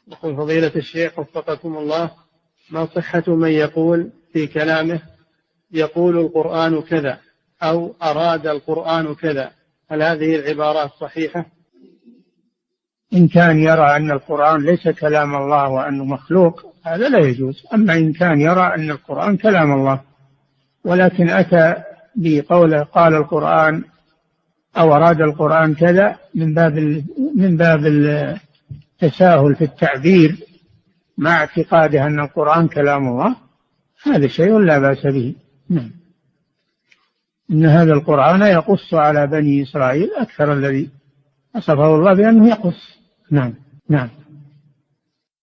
يقول فضيلة الشيخ وفقكم الله، ما صحة من يقول في كلامه يقول القرآن كذا أو أراد القرآن كذا؟ هل هذه العبارات صحيحة؟ إن كان يرى أن القرآن ليس كلام الله وأنه مخلوق هذا لا يجوز. أما إن كان يرى أن القرآن كلام الله ولكن أتى بقوله قال القرآن أو أراد القرآن كذا من باب التساهل في التعبير مع اعتقاده أن القرآن كلام الله، هذا شيء لا بأس به. نعم. إن هذا القرآن يقص على بني إسرائيل أكثر الذي وصفه الله بأنه يقص. نعم. نعم.